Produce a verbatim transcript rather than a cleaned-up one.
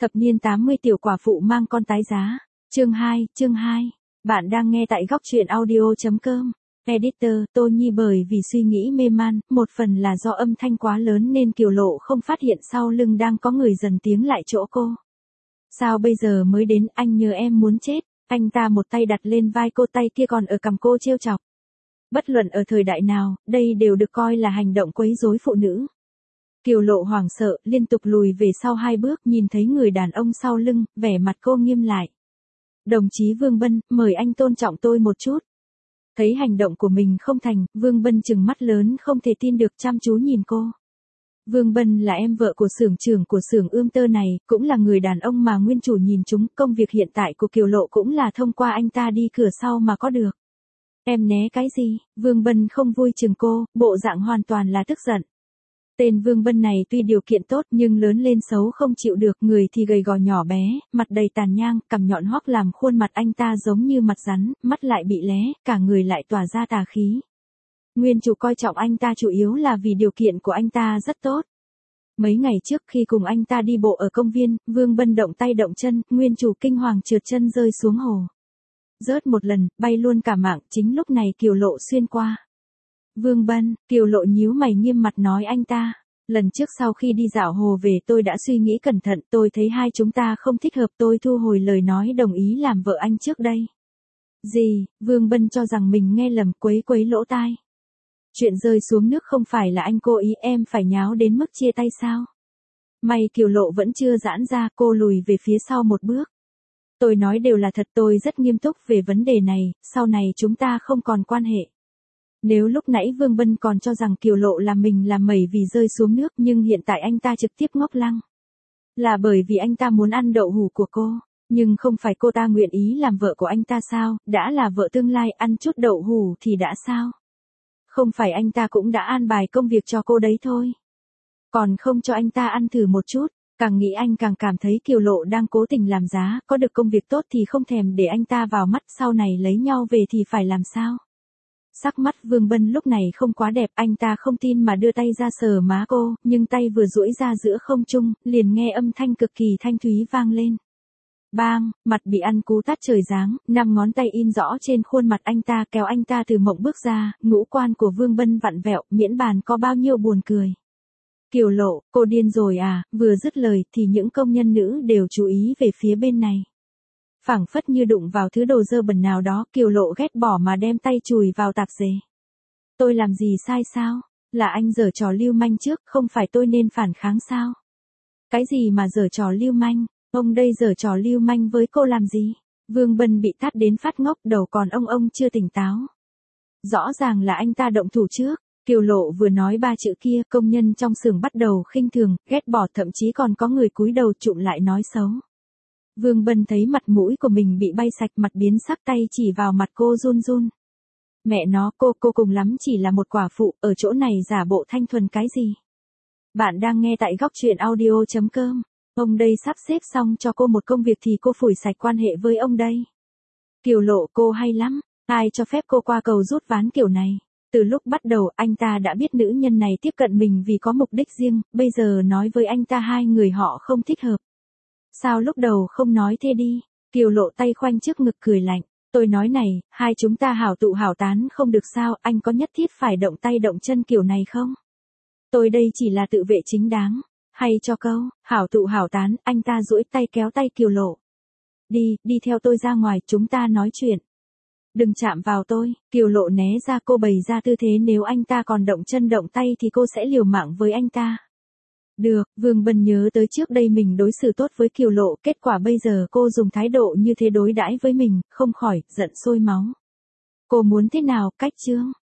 Thập niên tám mươi tiểu quả phụ mang con tái giá. Chương hai, chương hai. Bạn đang nghe tại góc truyện audio.com. Editor, Tô Nhi bởi vì suy nghĩ mê man, một phần là do âm thanh quá lớn nên Kiều Lộ không phát hiện sau lưng đang có người dần tiếng lại chỗ cô. Sao bây giờ mới đến, anh nhớ em muốn chết. Anh ta một tay đặt lên vai cô, tay kia còn ở cằm cô trêu chọc. Bất luận ở thời đại nào, đây đều được coi là hành động quấy rối phụ nữ. Kiều Lộ hoảng sợ, liên tục lùi về sau hai bước, nhìn thấy người đàn ông sau lưng, vẻ mặt cô nghiêm lại. Đồng chí Vương Bân, mời anh tôn trọng tôi một chút. Thấy hành động của mình không thành, Vương Bân trừng mắt lớn không thể tin được chăm chú nhìn cô. Vương Bân là em vợ của xưởng trưởng của xưởng ươm tơ này, cũng là người đàn ông mà nguyên chủ nhìn chúng, công việc hiện tại của Kiều Lộ cũng là thông qua anh ta đi cửa sau mà có được. Em né cái gì? Vương Bân không vui chừng cô, bộ dạng hoàn toàn là tức giận. Tên Vương Bân này tuy điều kiện tốt nhưng lớn lên xấu không chịu được, người thì gầy gò nhỏ bé, mặt đầy tàn nhang, cằm nhọn hoắt làm khuôn mặt anh ta giống như mặt rắn, mắt lại bị lé, cả người lại tỏa ra tà khí. Nguyên chủ coi trọng anh ta chủ yếu là vì điều kiện của anh ta rất tốt. Mấy ngày trước khi cùng anh ta đi bộ ở công viên, Vương Bân động tay động chân, nguyên chủ kinh hoàng trượt chân rơi xuống hồ. Rớt một lần, bay luôn cả mạng, chính lúc này Kiều Lộ xuyên qua. Vương Bân, Kiều Lộ nhíu mày nghiêm mặt nói anh ta. Lần trước sau khi đi dạo hồ về tôi đã suy nghĩ cẩn thận, tôi thấy hai chúng ta không thích hợp, tôi thu hồi lời nói đồng ý làm vợ anh trước đây. Gì? Vương Bân cho rằng mình nghe lầm, quấy quấy lỗ tai. Chuyện rơi xuống nước không phải là anh cố ý, em phải nháo đến mức chia tay sao? May Kiều Lộ vẫn chưa giãn ra, cô lùi về phía sau một bước. Tôi nói đều là thật, tôi rất nghiêm túc về vấn đề này, sau này chúng ta không còn quan hệ. Nếu lúc nãy Vương Bân còn cho rằng Kiều Lộ làm mình làm mẩy vì rơi xuống nước, nhưng hiện tại anh ta trực tiếp ngốc lăng. Là bởi vì anh ta muốn ăn đậu hũ của cô, nhưng không phải cô ta nguyện ý làm vợ của anh ta sao, đã là vợ tương lai ăn chút đậu hũ thì đã sao? Không phải anh ta cũng đã an bài công việc cho cô đấy thôi. Còn không cho anh ta ăn thử một chút, càng nghĩ anh càng cảm thấy Kiều Lộ đang cố tình làm giá, có được công việc tốt thì không thèm để anh ta vào mắt, sau này lấy nhau về thì phải làm sao? Sắc mắt Vương Bân lúc này không quá đẹp, anh ta không tin mà đưa tay ra sờ má cô, nhưng tay vừa duỗi ra giữa không trung, liền nghe âm thanh cực kỳ thanh thúy vang lên. Bang, mặt bị ăn cú tát trời giáng, năm ngón tay in rõ trên khuôn mặt anh ta, kéo anh ta từ mộng bước ra, ngũ quan của Vương Bân vặn vẹo, miễn bàn có bao nhiêu buồn cười. Kiều Lộ, cô điên rồi à? Vừa dứt lời thì những công nhân nữ đều chú ý về phía bên này. Phảng phất như đụng vào thứ đồ dơ bẩn nào đó, Kiều Lộ ghét bỏ mà đem tay chùi vào tạp dề. Tôi làm gì sai sao? Là anh giở trò lưu manh trước, không phải tôi nên phản kháng sao? Cái gì mà giở trò lưu manh? Ông đây giở trò lưu manh với cô làm gì? Vương Bân bị tát đến phát ngốc, đầu còn ông ông chưa tỉnh táo. Rõ ràng là anh ta động thủ trước. Kiều Lộ vừa nói ba chữ kia, công nhân trong xưởng bắt đầu khinh thường, ghét bỏ, thậm chí còn có người cúi đầu chụm lại nói xấu. Vương Bân thấy mặt mũi của mình bị bay sạch, mặt biến sắc, tay chỉ vào mặt cô run run. Mẹ nó, cô, cô cùng lắm chỉ là một quả phụ, ở chỗ này giả bộ thanh thuần cái gì? Bạn đang nghe tại góc truyện audio.com. Ông đây sắp xếp xong cho cô một công việc thì cô phủi sạch quan hệ với ông đây. Kiều Lộ, cô hay lắm, ai cho phép cô qua cầu rút ván kiểu này? Từ lúc bắt đầu anh ta đã biết nữ nhân này tiếp cận mình vì có mục đích riêng, bây giờ nói với anh ta hai người họ không thích hợp. Sao lúc đầu không nói thế đi? Kiều Lộ tay khoanh trước ngực cười lạnh. Tôi nói này, hai chúng ta hảo tụ hảo tán không được sao, anh có nhất thiết phải động tay động chân kiểu này không? Tôi đây chỉ là tự vệ chính đáng. Hay cho câu, hảo tụ hảo tán, anh ta duỗi tay kéo tay Kiều Lộ. Đi, đi theo tôi ra ngoài, chúng ta nói chuyện. Đừng chạm vào tôi. Kiều Lộ né ra, cô bày ra tư thế nếu anh ta còn động chân động tay thì cô sẽ liều mạng với anh ta. Được, Vương Bân nhớ tới trước đây mình đối xử tốt với Kiều Lộ, kết quả bây giờ cô dùng thái độ như thế đối đãi với mình, không khỏi giận sôi máu. Cô muốn thế nào, cách chương?